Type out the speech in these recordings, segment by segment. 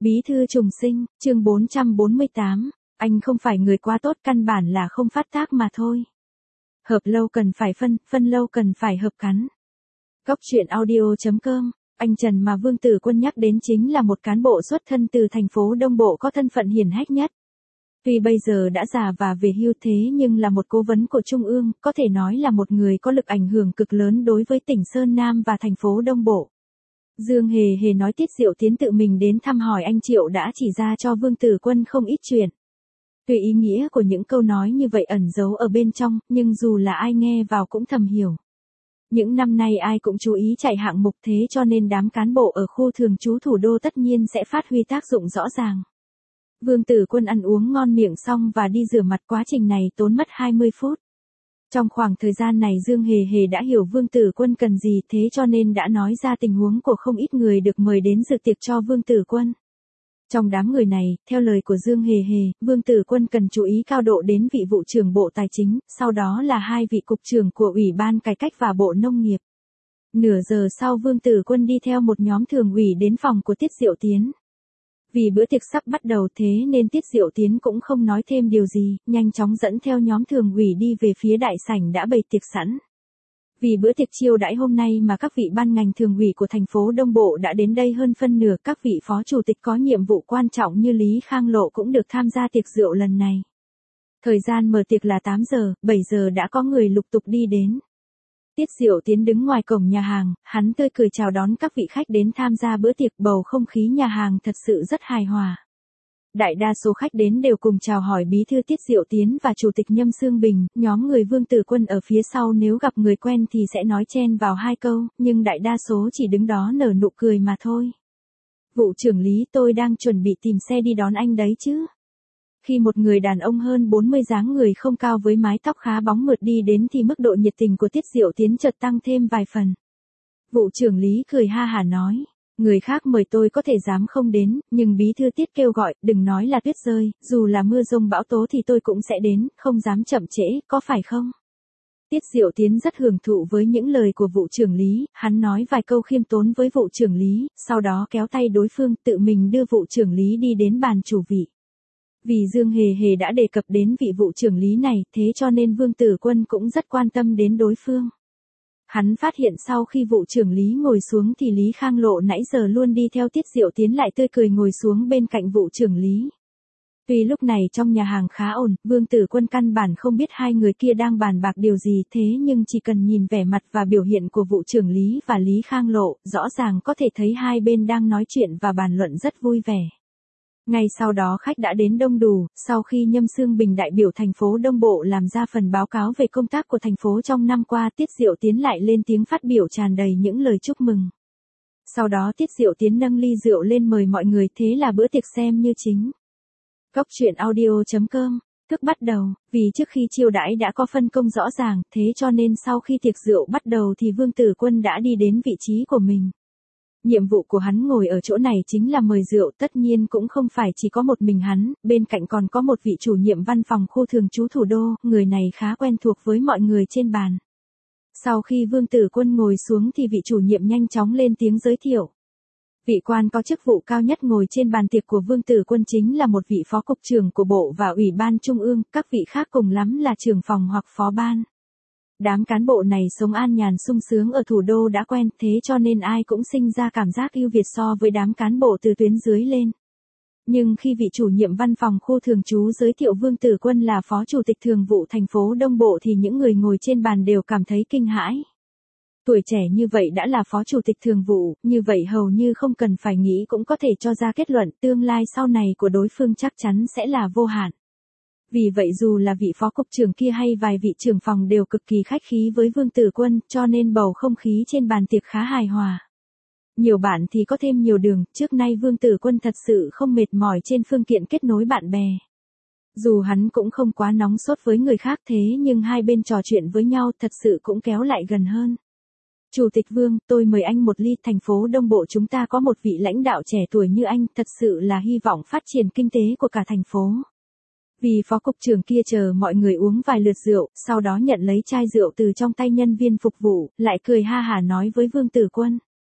Bí thư trùng sinh, chương 448, anh không phải người quá tốt, căn bản là không phát tác mà thôi. Hợp lâu cần phải phân lâu cần phải hợp cắn. Góc truyện audio.com, anh Trần mà Vương Tử Quân nhắc đến chính là một cán bộ xuất thân từ thành phố Đông Bộ có thân phận hiển hách nhất. Tuy bây giờ đã già và về hưu thế nhưng là một cố vấn của Trung ương, có thể nói là một người có lực ảnh hưởng cực lớn đối với tỉnh Sơn Nam và thành phố Đông Bộ. Dương Hề Hề nói Tiết Diệu Tiến tự mình đến thăm hỏi anh Triệu đã chỉ ra cho Vương Tử Quân không ít chuyện. Tuy ý nghĩa của những câu nói như vậy ẩn giấu ở bên trong, nhưng dù là ai nghe vào cũng thầm hiểu. Những năm nay ai cũng chú ý chạy hạng mục, thế cho nên đám cán bộ ở khu thường trú thủ đô tất nhiên sẽ phát huy tác dụng rõ ràng. Vương Tử Quân ăn uống ngon miệng xong và đi rửa mặt, quá trình này tốn mất 20 phút. Trong khoảng thời gian này Dương Hề Hề đã hiểu Vương Tử Quân cần gì, thế cho nên đã nói ra tình huống của không ít người được mời đến dự tiệc cho Vương Tử Quân. Trong đám người này, theo lời của Dương Hề Hề, Vương Tử Quân cần chú ý cao độ đến vị vụ trưởng Bộ Tài chính, sau đó là hai vị cục trưởng của Ủy ban Cải cách và Bộ Nông nghiệp. Nửa giờ sau Vương Tử Quân đi theo một nhóm thường ủy đến phòng của Tiết Diệu Tiến. Vì bữa tiệc sắp bắt đầu thế nên Tiết Diệu Tiến cũng không nói thêm điều gì, nhanh chóng dẫn theo nhóm thường ủy đi về phía đại sảnh đã bày tiệc sẵn. Vì bữa tiệc chiêu đãi hôm nay mà các vị ban ngành thường ủy của thành phố Đông Bộ đã đến đây hơn phân nửa, các vị phó chủ tịch có nhiệm vụ quan trọng như Lý Khang Lộ cũng được tham gia tiệc rượu lần này. Thời gian mở tiệc là 8 giờ, 7 giờ đã có người lục tục đi đến. Tiết Diệu Tiến đứng ngoài cổng nhà hàng, hắn tươi cười chào đón các vị khách đến tham gia bữa tiệc, bầu không khí nhà hàng thật sự rất hài hòa. Đại đa số khách đến đều cùng chào hỏi bí thư Tiết Diệu Tiến và chủ tịch Nhâm Xương Bình, nhóm người Vương Tử Quân ở phía sau nếu gặp người quen thì sẽ nói chen vào hai câu, nhưng đại đa số chỉ đứng đó nở nụ cười mà thôi. Vụ trưởng Lý, tôi đang chuẩn bị tìm xe đi đón anh đấy chứ. Khi một người đàn ông hơn 40 dáng người không cao với mái tóc khá bóng mượt đi đến thì mức độ nhiệt tình của Tiết Diệu Tiến chợt tăng thêm vài phần. Vụ trưởng Lý cười ha hả nói, người khác mời tôi có thể dám không đến, nhưng bí thư Tiết kêu gọi, đừng nói là tuyết rơi, dù là mưa rông bão tố thì tôi cũng sẽ đến, không dám chậm trễ, có phải không? Tiết Diệu Tiến rất hưởng thụ với những lời của vụ trưởng Lý, hắn nói vài câu khiêm tốn với vụ trưởng Lý, sau đó kéo tay đối phương, tự mình đưa vụ trưởng Lý đi đến bàn chủ vị. Vì Dương Hề Hề đã đề cập đến vị vụ trưởng Lý này, thế cho nên Vương Tử Quân cũng rất quan tâm đến đối phương. Hắn phát hiện sau khi vụ trưởng Lý ngồi xuống thì Lý Khang Lộ nãy giờ luôn đi theo Tiết Diệu Tiến lại tươi cười ngồi xuống bên cạnh vụ trưởng Lý. Tuy lúc này trong nhà hàng khá ổn, Vương Tử Quân căn bản không biết hai người kia đang bàn bạc điều gì, thế nhưng chỉ cần nhìn vẻ mặt và biểu hiện của vụ trưởng Lý và Lý Khang Lộ, rõ ràng có thể thấy hai bên đang nói chuyện và bàn luận rất vui vẻ. Ngay sau đó khách đã đến đông đủ, sau khi Nhâm Xương Bình đại biểu thành phố Đông Bộ làm ra phần báo cáo về công tác của thành phố trong năm qua, Tiết Diệu Tiến lại lên tiếng phát biểu tràn đầy những lời chúc mừng. Sau đó Tiết Diệu Tiến nâng ly rượu lên mời mọi người, thế là bữa tiệc xem như chính. Góc truyện audio.com, thức bắt đầu, vì trước khi chiêu đãi đã có phân công rõ ràng, thế cho nên sau khi tiệc rượu bắt đầu thì Vương Tử Quân đã đi đến vị trí của mình. Nhiệm vụ của hắn ngồi ở chỗ này chính là mời rượu, tất nhiên cũng không phải chỉ có một mình hắn, bên cạnh còn có một vị chủ nhiệm văn phòng khu thường trú thủ đô, người này khá quen thuộc với mọi người trên bàn. Sau khi Vương Tử Quân ngồi xuống thì vị chủ nhiệm nhanh chóng lên tiếng giới thiệu. Vị quan có chức vụ cao nhất ngồi trên bàn tiệc của Vương Tử Quân chính là một vị phó cục trưởng của Bộ và Ủy ban Trung ương, các vị khác cùng lắm là trưởng phòng hoặc phó ban. Đám cán bộ này sống an nhàn sung sướng ở thủ đô đã quen, thế cho nên ai cũng sinh ra cảm giác ưu việt so với đám cán bộ từ tuyến dưới lên. Nhưng khi vị chủ nhiệm văn phòng khu thường trú giới thiệu Vương Tử Quân là phó chủ tịch thường vụ thành phố Đông Bộ thì những người ngồi trên bàn đều cảm thấy kinh hãi. Tuổi trẻ như vậy đã là phó chủ tịch thường vụ, như vậy hầu như không cần phải nghĩ cũng có thể cho ra kết luận tương lai sau này của đối phương chắc chắn sẽ là vô hạn. Vì vậy dù là vị phó cục trưởng kia hay vài vị trưởng phòng đều cực kỳ khách khí với Vương Tử Quân, cho nên bầu không khí trên bàn tiệc khá hài hòa. Nhiều bạn thì có thêm nhiều đường, trước nay Vương Tử Quân thật sự không mệt mỏi trên phương diện kết nối bạn bè. Dù hắn cũng không quá nóng sốt với người khác thế nhưng hai bên trò chuyện với nhau thật sự cũng kéo lại gần hơn. Chủ tịch Vương, tôi mời anh một ly, thành phố Đông Bộ chúng ta có một vị lãnh đạo trẻ tuổi như anh, thật sự là hy vọng phát triển kinh tế của cả thành phố. Vì phó cục trưởng kia chờ mọi người uống vài lượt rượu, sau đó nhận lấy chai rượu từ trong tay nhân viên phục vụ, lại cười ha hả nói với Vương Tử Quân.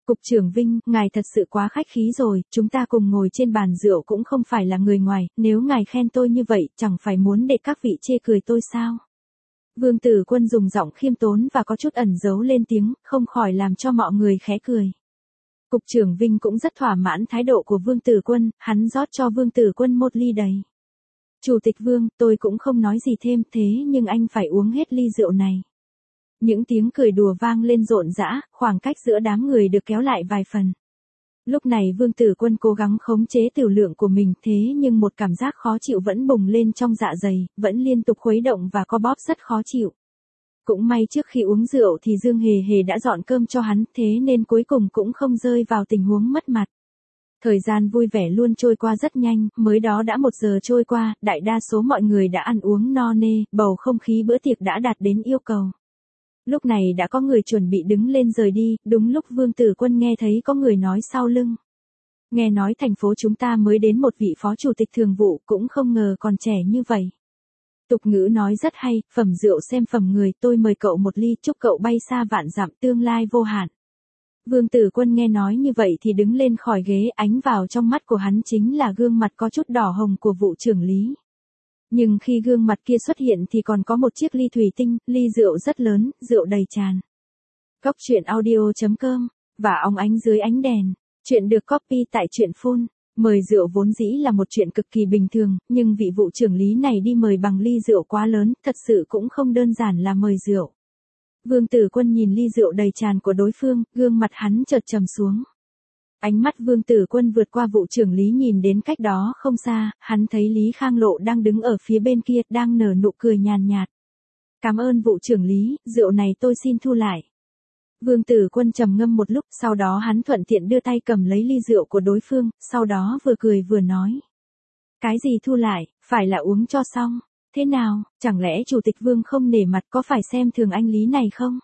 Cục trưởng Vinh, ngài thật sự quá khách khí rồi, chúng ta cùng ngồi trên bàn rượu cũng không phải là người ngoài, nếu ngài khen tôi như vậy, chẳng phải muốn để các vị chê cười tôi sao? Vương Tử Quân dùng giọng khiêm tốn và có chút ẩn giấu lên tiếng, không khỏi làm cho mọi người khẽ cười. Cục trưởng Vinh cũng rất thỏa mãn thái độ của Vương Tử Quân, hắn rót cho Vương Tử Quân một ly đầy. Chủ tịch Vương, tôi cũng không nói gì thêm, thế nhưng anh phải uống hết ly rượu này. Những tiếng cười đùa vang lên rộn rã, khoảng cách giữa đám người được kéo lại vài phần. Lúc này Vương Tử Quân cố gắng khống chế tiểu lượng của mình, thế nhưng một cảm giác khó chịu vẫn bùng lên trong dạ dày, vẫn liên tục khuấy động và co bóp rất khó chịu. Cũng may trước khi uống rượu thì Dương Hề Hề đã dọn cơm cho hắn, thế nên cuối cùng cũng không rơi vào tình huống mất mặt. Thời gian vui vẻ luôn trôi qua rất nhanh, mới đó đã 1 giờ trôi qua, đại đa số mọi người đã ăn uống no nê, bầu không khí bữa tiệc đã đạt đến yêu cầu. Lúc này đã có người chuẩn bị đứng lên rời đi, đúng lúc Vương Tử Quân nghe thấy có người nói sau lưng. Nghe nói thành phố chúng ta mới đến một vị phó chủ tịch thường vụ, cũng không ngờ còn trẻ như vậy. Tục ngữ nói rất hay, phẩm rượu xem phẩm người, tôi mời cậu một ly, chúc cậu bay xa vạn dặm, tương lai vô hạn. Vương Tử Quân nghe nói như vậy thì đứng lên khỏi ghế, ánh vào trong mắt của hắn chính là gương mặt có chút đỏ hồng của vụ trưởng lý. Nhưng khi gương mặt kia xuất hiện thì còn có một chiếc ly thủy tinh, ly rượu rất lớn, rượu đầy tràn. Góc truyện audio.com, và óng ánh dưới ánh đèn. Chuyện được copy tại truyện Phun. Mời rượu vốn dĩ là một chuyện cực kỳ bình thường, nhưng vị vụ trưởng lý này đi mời bằng ly rượu quá lớn, thật sự cũng không đơn giản là mời rượu. Vương Tử Quân nhìn ly rượu đầy tràn của đối phương, gương mặt hắn chợt trầm xuống. Ánh mắt Vương Tử Quân vượt qua vụ trưởng lý nhìn đến cách đó không xa, hắn thấy Lý Khang Lộ đang đứng ở phía bên kia, đang nở nụ cười nhàn nhạt. Cảm ơn vụ trưởng lý, rượu này tôi xin thu lại. Vương Tử Quân trầm ngâm một lúc, sau đó hắn thuận tiện đưa tay cầm lấy ly rượu của đối phương, sau đó vừa cười vừa nói. Cái gì thu lại, phải là uống cho xong. Thế nào, chẳng lẽ Chủ tịch Vương không nể mặt, có phải xem thường anh Lý này không?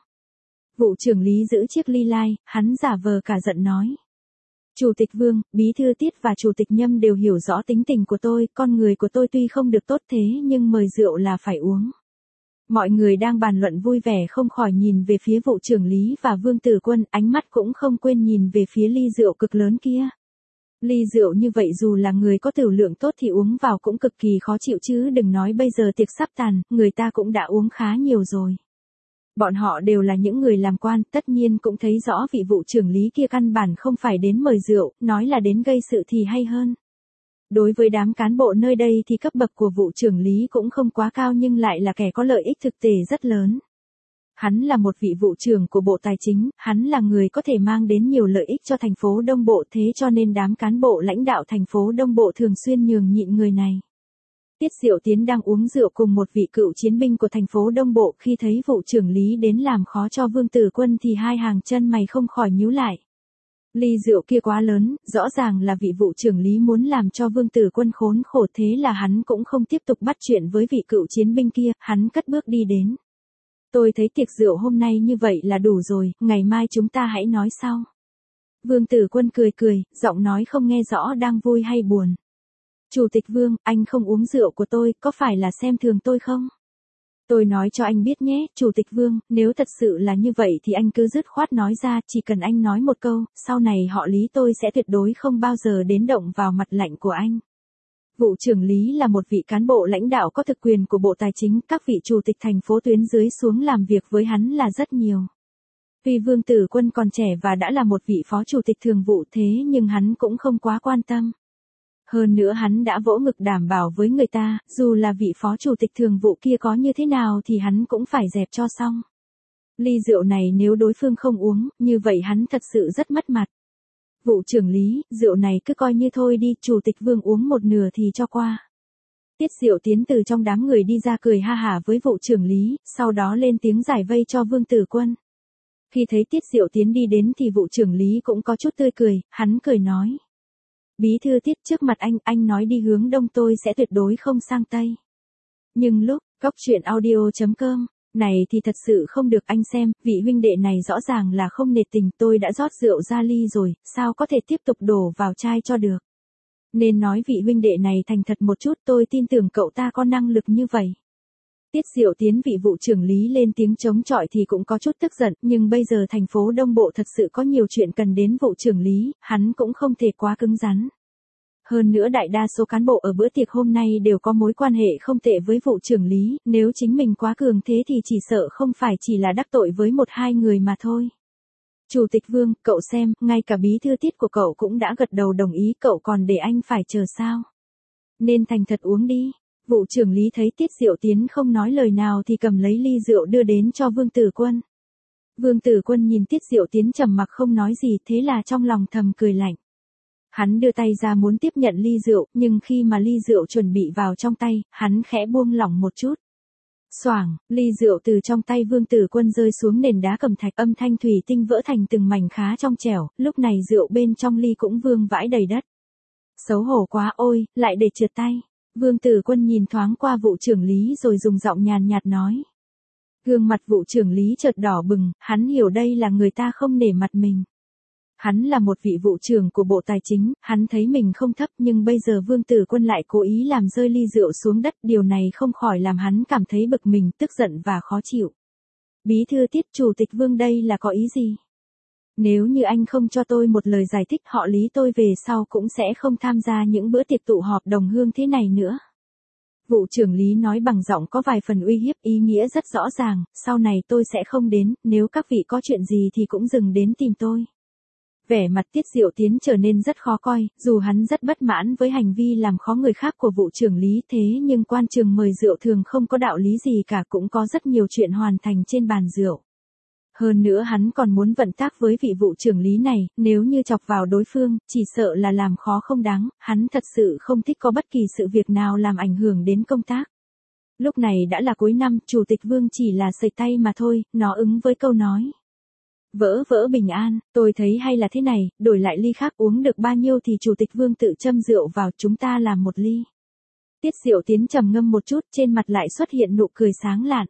Vụ trưởng lý giữ chiếc ly lai, hắn giả vờ cả giận nói. Chủ tịch Vương, Bí thư Tiết và Chủ tịch Nhâm đều hiểu rõ tính tình của tôi, con người của tôi tuy không được tốt thế nhưng mời rượu là phải uống. Mọi người đang bàn luận vui vẻ không khỏi nhìn về phía vụ trưởng lý và Vương Tử Quân, ánh mắt cũng không quên nhìn về phía ly rượu cực lớn kia. Ly rượu như vậy dù là người có tiểu lượng tốt thì uống vào cũng cực kỳ khó chịu chứ đừng nói bây giờ tiệc sắp tàn, người ta cũng đã uống khá nhiều rồi. Bọn họ đều là những người làm quan, tất nhiên cũng thấy rõ vị vụ trưởng lý kia căn bản không phải đến mời rượu, nói là đến gây sự thì hay hơn. Đối với đám cán bộ nơi đây thì cấp bậc của vụ trưởng lý cũng không quá cao nhưng lại là kẻ có lợi ích thực tế rất lớn. Hắn là một vị vụ trưởng của Bộ Tài chính, hắn là người có thể mang đến nhiều lợi ích cho thành phố Đông Bộ, thế cho nên đám cán bộ lãnh đạo thành phố Đông Bộ thường xuyên nhường nhịn người này. Tiết Diệu Tiến đang uống rượu cùng một vị cựu chiến binh của thành phố Đông Bộ, khi thấy vụ trưởng lý đến làm khó cho Vương Tử Quân thì hai hàng chân mày không khỏi nhíu lại. Ly rượu kia quá lớn, rõ ràng là vị vụ trưởng lý muốn làm cho Vương Tử Quân khốn khổ, thế là hắn cũng không tiếp tục bắt chuyện với vị cựu chiến binh kia, hắn cất bước đi đến. Tôi thấy tiệc rượu hôm nay như vậy là đủ rồi, ngày mai chúng ta hãy nói sau. Vương Tử Quân cười cười, giọng nói không nghe rõ đang vui hay buồn. Chủ tịch Vương, anh không uống rượu của tôi, có phải là xem thường tôi không? Tôi nói cho anh biết nhé, Chủ tịch Vương, nếu thật sự là như vậy thì anh cứ dứt khoát nói ra, chỉ cần anh nói một câu, sau này họ Lý tôi sẽ tuyệt đối không bao giờ đến động vào mặt lạnh của anh. Vụ trưởng lý là một vị cán bộ lãnh đạo có thực quyền của Bộ Tài chính, các vị chủ tịch thành phố tuyến dưới xuống làm việc với hắn là rất nhiều. Vì Vương Tử Quân còn trẻ và đã là một vị phó chủ tịch thường vụ thế nhưng hắn cũng không quá quan tâm. Hơn nữa hắn đã vỗ ngực đảm bảo với người ta, dù là vị phó chủ tịch thường vụ kia có như thế nào thì hắn cũng phải dẹp cho xong. Ly rượu này nếu đối phương không uống, như vậy hắn thật sự rất mất mặt. Vụ trưởng lý, rượu này cứ coi như thôi đi, Chủ tịch Vương uống một nửa thì cho qua. Tiết Diệu Tiến từ trong đám người đi ra cười ha hả với vụ trưởng lý, sau đó lên tiếng giải vây cho Vương Tử Quân. Khi thấy Tiết Diệu Tiến đi đến thì vụ trưởng lý cũng có chút tươi cười, hắn cười nói. Bí thư Tiết, trước mặt anh nói đi hướng đông tôi sẽ tuyệt đối không sang tây. Nhưng lúc, góc truyện audio.com, này thì thật sự không được, anh xem, vị huynh đệ này rõ ràng là không nể tình, tôi đã rót rượu ra ly rồi, sao có thể tiếp tục đổ vào chai cho được. Nên nói vị huynh đệ này thành thật một chút, tôi tin tưởng cậu ta có năng lực như vậy. Tiết Diệu Tiến vị vụ trưởng lý lên tiếng chống chọi thì cũng có chút tức giận, nhưng bây giờ thành phố Đông Bộ thật sự có nhiều chuyện cần đến vụ trưởng lý, hắn cũng không thể quá cứng rắn. Hơn nữa đại đa số cán bộ ở bữa tiệc hôm nay đều có mối quan hệ không tệ với vụ trưởng lý, nếu chính mình quá cường thế thì chỉ sợ không phải chỉ là đắc tội với một hai người mà thôi. Chủ tịch Vương, cậu xem, ngay cả bí thư Tiết của cậu cũng đã gật đầu đồng ý, cậu còn để anh phải chờ sao? Nên thành thật uống đi. Vụ trưởng lý thấy Tiết Diệu Tiến không nói lời nào thì cầm lấy ly rượu đưa đến cho Vương Tử Quân. Vương Tử Quân nhìn Tiết Diệu Tiến trầm mặc không nói gì, thế là trong lòng thầm cười lạnh. Hắn đưa tay ra muốn tiếp nhận ly rượu, nhưng khi mà ly rượu chuẩn bị vào trong tay, hắn khẽ buông lỏng một chút. Xoảng, ly rượu từ trong tay Vương Tử Quân rơi xuống nền đá cẩm thạch, âm thanh thủy tinh vỡ thành từng mảnh khá trong trẻo, lúc này rượu bên trong ly cũng vương vãi đầy đất. Xấu hổ quá, ôi, lại để trượt tay. Vương Tử Quân nhìn thoáng qua vụ trưởng lý rồi dùng giọng nhàn nhạt nói. Gương mặt vụ trưởng lý chợt đỏ bừng, hắn hiểu đây là người ta không nể mặt mình. Hắn là một vị vụ trưởng của Bộ Tài chính, hắn thấy mình không thấp nhưng bây giờ Vương Tử Quân lại cố ý làm rơi ly rượu xuống đất, điều này không khỏi làm hắn cảm thấy bực mình, tức giận và khó chịu. Bí thư Tiết, Chủ tịch Vương đây là có ý gì? Nếu như anh không cho tôi một lời giải thích, họ Lý tôi về sau cũng sẽ không tham gia những bữa tiệc tụ họp đồng hương thế này nữa. Vụ trưởng lý nói bằng giọng có vài phần uy hiếp, ý nghĩa rất rõ ràng, sau này tôi sẽ không đến, nếu các vị có chuyện gì thì cũng dừng đến tìm tôi. Vẻ mặt Tiết Diệu Tiến trở nên rất khó coi, dù hắn rất bất mãn với hành vi làm khó người khác của vụ trưởng lý, thế nhưng quan trường mời rượu thường không có đạo lý gì cả, cũng có rất nhiều chuyện hoàn thành trên bàn rượu. Hơn nữa hắn còn muốn vận tác với vị vụ trưởng lý này, nếu như chọc vào đối phương, chỉ sợ là làm khó không đáng, hắn thật sự không thích có bất kỳ sự việc nào làm ảnh hưởng đến công tác. Lúc này đã là cuối năm, Chủ tịch Vương chỉ là sẩy tay mà thôi, nó ứng với câu nói. Vỡ vỡ bình an, tôi thấy hay là thế này, đổi lại ly khác, uống được bao nhiêu thì Chủ tịch Vương tự châm rượu vào, chúng ta làm một ly. Tiết Diệu Tiến trầm ngâm một chút, trên mặt lại xuất hiện nụ cười sáng lạn.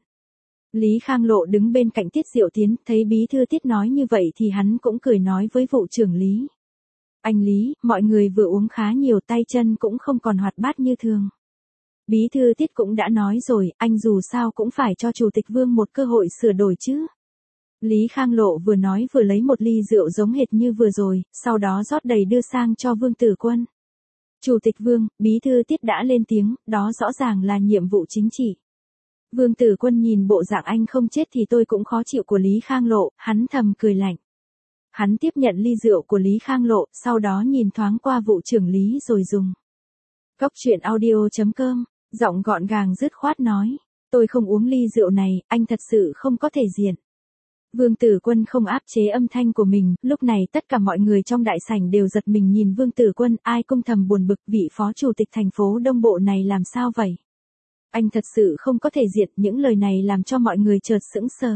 Lý Khang Lộ đứng bên cạnh Tiết Diệu Tiến, thấy bí thư Tiết nói như vậy thì hắn cũng cười nói với vụ trưởng Lý. Anh Lý, mọi người vừa uống khá nhiều, tay chân cũng không còn hoạt bát như thường. Bí thư Tiết cũng đã nói rồi, anh dù sao cũng phải cho Chủ tịch Vương một cơ hội sửa đổi chứ. Lý Khang Lộ vừa nói vừa lấy một ly rượu giống hệt như vừa rồi, sau đó rót đầy đưa sang cho Vương Tử Quân. Chủ tịch Vương, bí thư Tiết đã lên tiếng, đó rõ ràng là nhiệm vụ chính trị. Vương Tử Quân nhìn bộ dạng anh không chết thì tôi cũng khó chịu của Lý Khang Lộ, hắn thầm cười lạnh. Hắn tiếp nhận ly rượu của Lý Khang Lộ, sau đó nhìn thoáng qua vụ trưởng Lý rồi dùng. Góc truyện audio.com, giọng gọn gàng dứt khoát nói, tôi không uống ly rượu này, anh thật sự không có thể diện. Vương Tử Quân không áp chế âm thanh của mình, lúc này tất cả mọi người trong đại sảnh đều giật mình nhìn Vương Tử Quân, ai cũng thầm buồn bực, vị phó chủ tịch thành phố Đông Bộ này làm sao vậy? Anh thật sự không có thể diện, những lời này làm cho mọi người chợt sững sờ.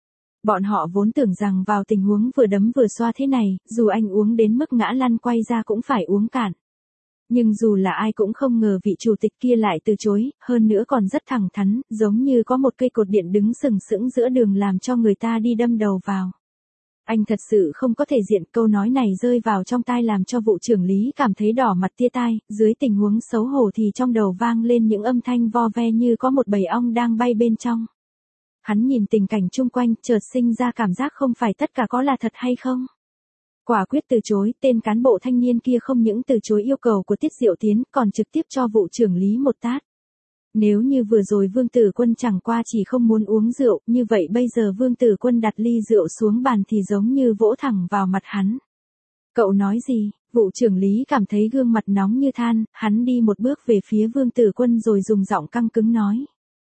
Bọn họ vốn tưởng rằng vào tình huống vừa đấm vừa xoa thế này, dù anh uống đến mức ngã lăn quay ra cũng phải uống cạn. Nhưng dù là ai cũng không ngờ vị chủ tịch kia lại từ chối, hơn nữa còn rất thẳng thắn, giống như có một cây cột điện đứng sừng sững giữa đường làm cho người ta đi đâm đầu vào. Anh thật sự không có thể diện, câu nói này rơi vào trong tai làm cho vụ trưởng Lý cảm thấy đỏ mặt tia tai, dưới tình huống xấu hổ thì trong đầu vang lên những âm thanh vo ve như có một bầy ong đang bay bên trong. Hắn nhìn tình cảnh chung quanh, chợt sinh ra cảm giác không phải tất cả có là thật hay không. Quả quyết từ chối, tên cán bộ thanh niên kia không những từ chối yêu cầu của Tiết Diệu Tiến, còn trực tiếp cho vụ trưởng Lý một tát. Nếu như vừa rồi Vương Tử Quân chẳng qua chỉ không muốn uống rượu, như vậy bây giờ Vương Tử Quân đặt ly rượu xuống bàn thì giống như vỗ thẳng vào mặt hắn. Cậu nói gì? Vụ trưởng Lý cảm thấy gương mặt nóng như than, hắn đi một bước về phía Vương Tử Quân rồi dùng giọng căng cứng nói.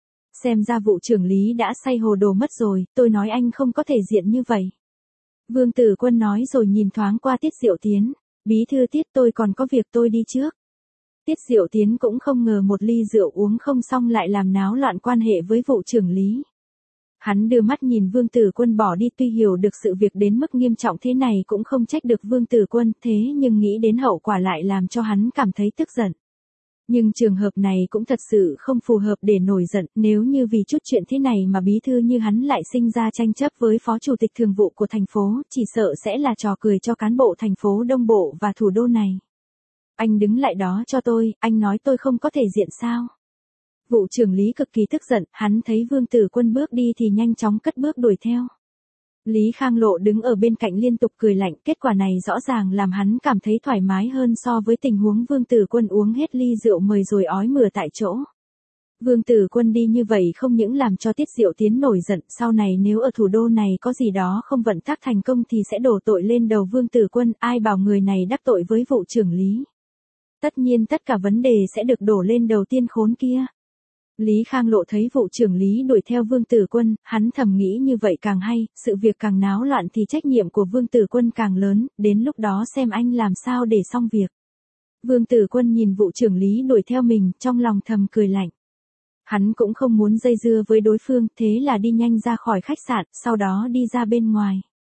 Xem ra vụ trưởng Lý đã say hồ đồ mất rồi, tôi nói anh không có thể diện như vậy. Vương Tử Quân nói rồi nhìn thoáng qua Tiết Diệu Tiến. Bí thư Tiết, tôi còn có việc, tôi đi trước. Tiết Diệu Tiến cũng không ngờ một ly rượu uống không xong lại làm náo loạn quan hệ với vụ trưởng Lý. Hắn đưa mắt nhìn Vương Tử Quân bỏ đi, tuy hiểu được sự việc đến mức nghiêm trọng thế này cũng không trách được Vương Tử Quân, thế nhưng nghĩ đến hậu quả lại làm cho hắn cảm thấy tức giận. Nhưng trường hợp này cũng thật sự không phù hợp để nổi giận, nếu như vì chút chuyện thế này mà bí thư như hắn lại sinh ra tranh chấp với phó chủ tịch thường vụ của thành phố, chỉ sợ sẽ là trò cười cho cán bộ thành phố Đông Bộ và thủ đô này. Anh đứng lại đó cho tôi, anh nói tôi không có thể diện sao? Vụ trưởng Lý cực kỳ tức giận, hắn thấy Vương Tử Quân bước đi thì nhanh chóng cất bước đuổi theo. Lý Khang Lộ đứng ở bên cạnh liên tục cười lạnh, kết quả này rõ ràng làm hắn cảm thấy thoải mái hơn so với tình huống Vương Tử Quân uống hết ly rượu mời rồi ói mửa tại chỗ. Vương Tử Quân đi như vậy không những làm cho Tiết Diệu Tiến nổi giận, sau này nếu ở thủ đô này có gì đó không vận tác thành công thì sẽ đổ tội lên đầu Vương Tử Quân, ai bảo người này đắc tội với vụ trưởng Lý. Tất nhiên tất cả vấn đề sẽ được đổ lên đầu tiên khốn kia. Lý Khang Lộ thấy vụ trưởng Lý đuổi theo Vương Tử Quân, hắn thầm nghĩ như vậy càng hay, sự việc càng náo loạn thì trách nhiệm của Vương Tử Quân càng lớn, đến lúc đó xem anh làm sao để xong việc. Vương Tử Quân nhìn vụ trưởng Lý đuổi theo mình, trong lòng thầm cười lạnh. Hắn cũng không muốn dây dưa với đối phương, thế là đi nhanh ra khỏi khách sạn, sau đó đi ra bên ngoài.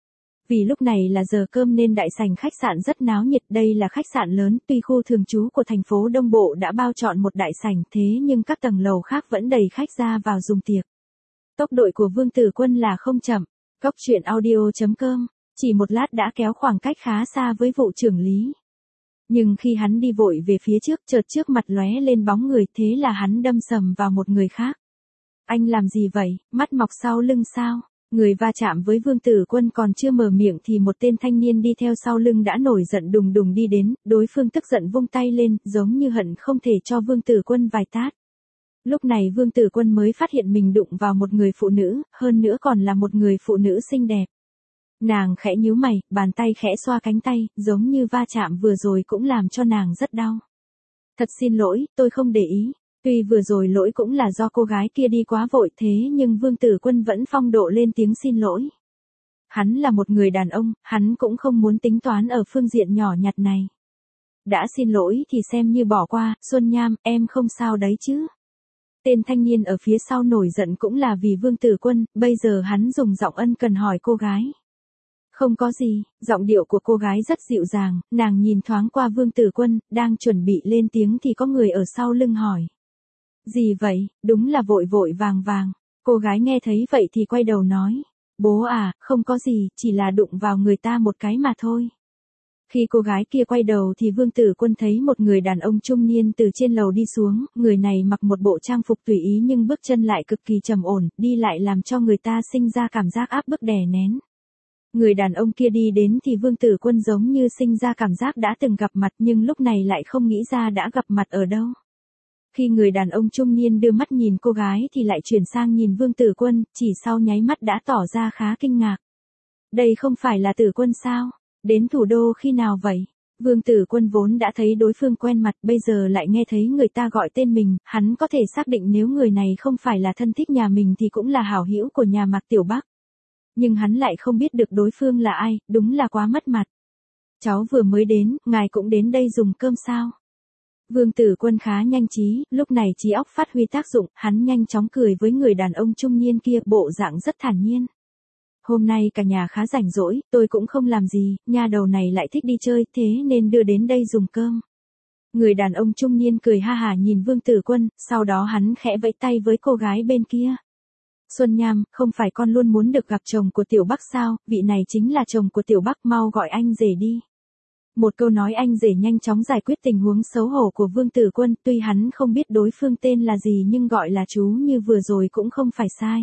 Vì lúc này là giờ cơm nên đại sảnh khách sạn rất náo nhiệt, đây là khách sạn lớn, tuy khu thường trú của thành phố Đông Bộ đã bao trọn một đại sảnh thế nhưng các tầng lầu khác vẫn đầy khách ra vào dùng tiệc. Tốc độ của Vương Tử Quân là không chậm, Cóc truyện audio.com, chỉ một lát đã kéo khoảng cách khá xa với vụ trưởng Lý. Nhưng khi hắn đi vội về phía trước, chợt trước mặt lóe lên bóng người, thế là hắn đâm sầm vào một người khác. Anh làm gì vậy, mắt mọc sau lưng sao? Người va chạm với Vương Tử Quân còn chưa mở miệng thì một tên thanh niên đi theo sau lưng đã nổi giận đùng đùng đi đến, đối phương tức giận vung tay lên, giống như hận không thể cho Vương Tử Quân vài tát. Lúc này Vương Tử Quân mới phát hiện mình đụng vào một người phụ nữ, hơn nữa còn là một người phụ nữ xinh đẹp. Nàng khẽ nhíu mày, bàn tay khẽ xoa cánh tay, giống như va chạm vừa rồi cũng làm cho nàng rất đau. Thật xin lỗi, tôi không để ý. Tuy vừa rồi lỗi cũng là do cô gái kia đi quá vội thế nhưng Vương Tử Quân vẫn phong độ lên tiếng xin lỗi. Hắn là một người đàn ông, hắn cũng không muốn tính toán ở phương diện nhỏ nhặt này. Đã xin lỗi thì xem như bỏ qua, Xuân Nham, em không sao đấy chứ. Tên thanh niên ở phía sau nổi giận cũng là vì Vương Tử Quân, bây giờ hắn dùng giọng ân cần hỏi cô gái. Không có gì, giọng điệu của cô gái rất dịu dàng, nàng nhìn thoáng qua Vương Tử Quân, đang chuẩn bị lên tiếng thì có người ở sau lưng hỏi. Gì vậy, đúng là vội vội vàng vàng. Cô gái nghe thấy vậy thì quay đầu nói. Bố à, không có gì, chỉ là đụng vào người ta một cái mà thôi. Khi cô gái kia quay đầu thì Vương Tử Quân thấy một người đàn ông trung niên từ trên lầu đi xuống, người này mặc một bộ trang phục tùy ý nhưng bước chân lại cực kỳ trầm ổn, đi lại làm cho người ta sinh ra cảm giác áp bức đè nén. Người đàn ông kia đi đến thì Vương Tử Quân giống như sinh ra cảm giác đã từng gặp mặt nhưng lúc này lại không nghĩ ra đã gặp mặt ở đâu. Khi người đàn ông trung niên đưa mắt nhìn cô gái thì lại chuyển sang nhìn Vương Tử Quân, chỉ sau nháy mắt đã tỏ ra khá kinh ngạc. Đây không phải là Tử Quân sao? Đến thủ đô khi nào vậy? Vương Tử Quân vốn đã thấy đối phương quen mặt, bây giờ lại nghe thấy người ta gọi tên mình, hắn có thể xác định nếu người này không phải là thân thích nhà mình thì cũng là hảo hữu của nhà Mạc Tiểu Bắc. Nhưng hắn lại không biết được đối phương là ai, đúng là quá mất mặt. Cháu vừa mới đến, ngài cũng đến đây dùng cơm sao? Vương Tử Quân khá nhanh trí, lúc này trí óc phát huy tác dụng, hắn nhanh chóng cười với người đàn ông trung niên kia, bộ dạng rất thản nhiên. Hôm nay cả nhà khá rảnh rỗi, tôi cũng không làm gì, nha đầu này lại thích đi chơi, thế nên đưa đến đây dùng cơm. Người đàn ông trung niên cười ha hả nhìn Vương Tử Quân, sau đó hắn khẽ vẫy tay với cô gái bên kia. Xuân Nham, không phải con luôn muốn được gặp chồng của Tiểu Bắc sao, vị này chính là chồng của Tiểu Bắc, mau gọi anh rể đi. Một câu nói anh rể nhanh chóng giải quyết tình huống xấu hổ của Vương Tử Quân, tuy hắn không biết đối phương tên là gì nhưng gọi là chú như vừa rồi cũng không phải sai.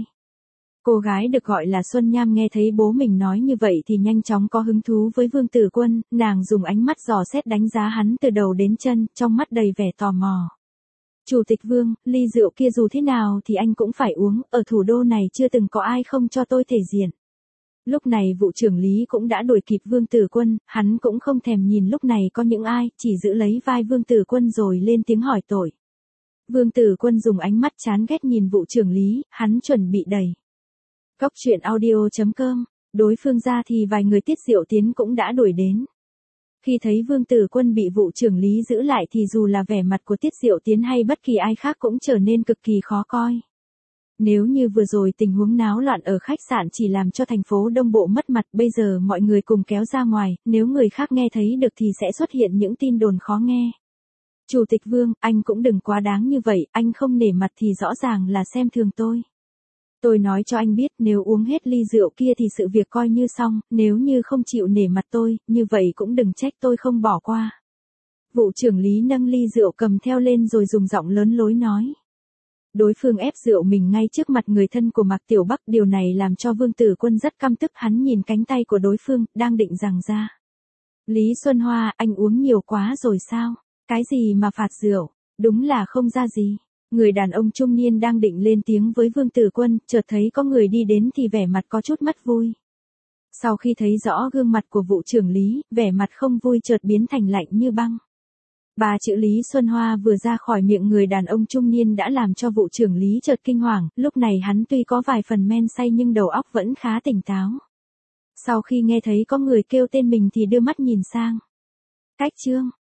Cô gái được gọi là Xuân Nham nghe thấy bố mình nói như vậy thì nhanh chóng có hứng thú với Vương Tử Quân, nàng dùng ánh mắt dò xét đánh giá hắn từ đầu đến chân, trong mắt đầy vẻ tò mò. Chủ tịch Vương, ly rượu kia dù thế nào thì anh cũng phải uống, ở thủ đô này chưa từng có ai không cho tôi thể diện. Lúc này vụ trưởng Lý cũng đã đuổi kịp Vương Tử Quân, hắn cũng không thèm nhìn lúc này có những ai, chỉ giữ lấy vai Vương Tử Quân rồi lên tiếng hỏi tội. Vương Tử Quân dùng ánh mắt chán ghét nhìn vụ trưởng Lý, hắn chuẩn bị đẩy. Cóc truyện audio.com, đối phương ra thì vài người Tiết Diệu Tiến cũng đã đuổi đến. Khi thấy Vương Tử Quân bị vụ trưởng Lý giữ lại thì dù là vẻ mặt của Tiết Diệu Tiến hay bất kỳ ai khác cũng trở nên cực kỳ khó coi. Nếu như vừa rồi tình huống náo loạn ở khách sạn chỉ làm cho thành phố Đông Bộ mất mặt, bây giờ mọi người cùng kéo ra ngoài, nếu người khác nghe thấy được thì sẽ xuất hiện những tin đồn khó nghe. Chủ tịch Vương, anh cũng đừng quá đáng như vậy, anh không nể mặt thì rõ ràng là xem thường tôi. Tôi nói cho anh biết nếu uống hết ly rượu kia thì sự việc coi như xong, nếu như không chịu nể mặt tôi, như vậy cũng đừng trách tôi không bỏ qua. Vụ trưởng Lý nâng ly rượu cầm theo lên rồi dùng giọng lớn lối nói. Đối phương ép rượu mình ngay trước mặt người thân của Mạc Tiểu Bắc, điều này làm cho Vương Tử Quân rất căm tức, hắn nhìn cánh tay của đối phương, đang định giằng ra. Lý Xuân Hoa, anh uống nhiều quá rồi sao? Cái gì mà phạt rượu? Đúng là không ra gì. Người đàn ông trung niên đang định lên tiếng với Vương Tử Quân, chợt thấy có người đi đến thì vẻ mặt có chút mất vui. Sau khi thấy rõ gương mặt của vụ trưởng Lý, vẻ mặt không vui chợt biến thành lạnh như băng. Ba chữ Lý Xuân Hoa vừa ra khỏi miệng người đàn ông trung niên đã làm cho vụ trưởng Lý chợt kinh hoàng, lúc này hắn tuy có vài phần men say nhưng đầu óc vẫn khá tỉnh táo. Sau khi nghe thấy có người kêu tên mình thì đưa mắt nhìn sang. Cách Trương,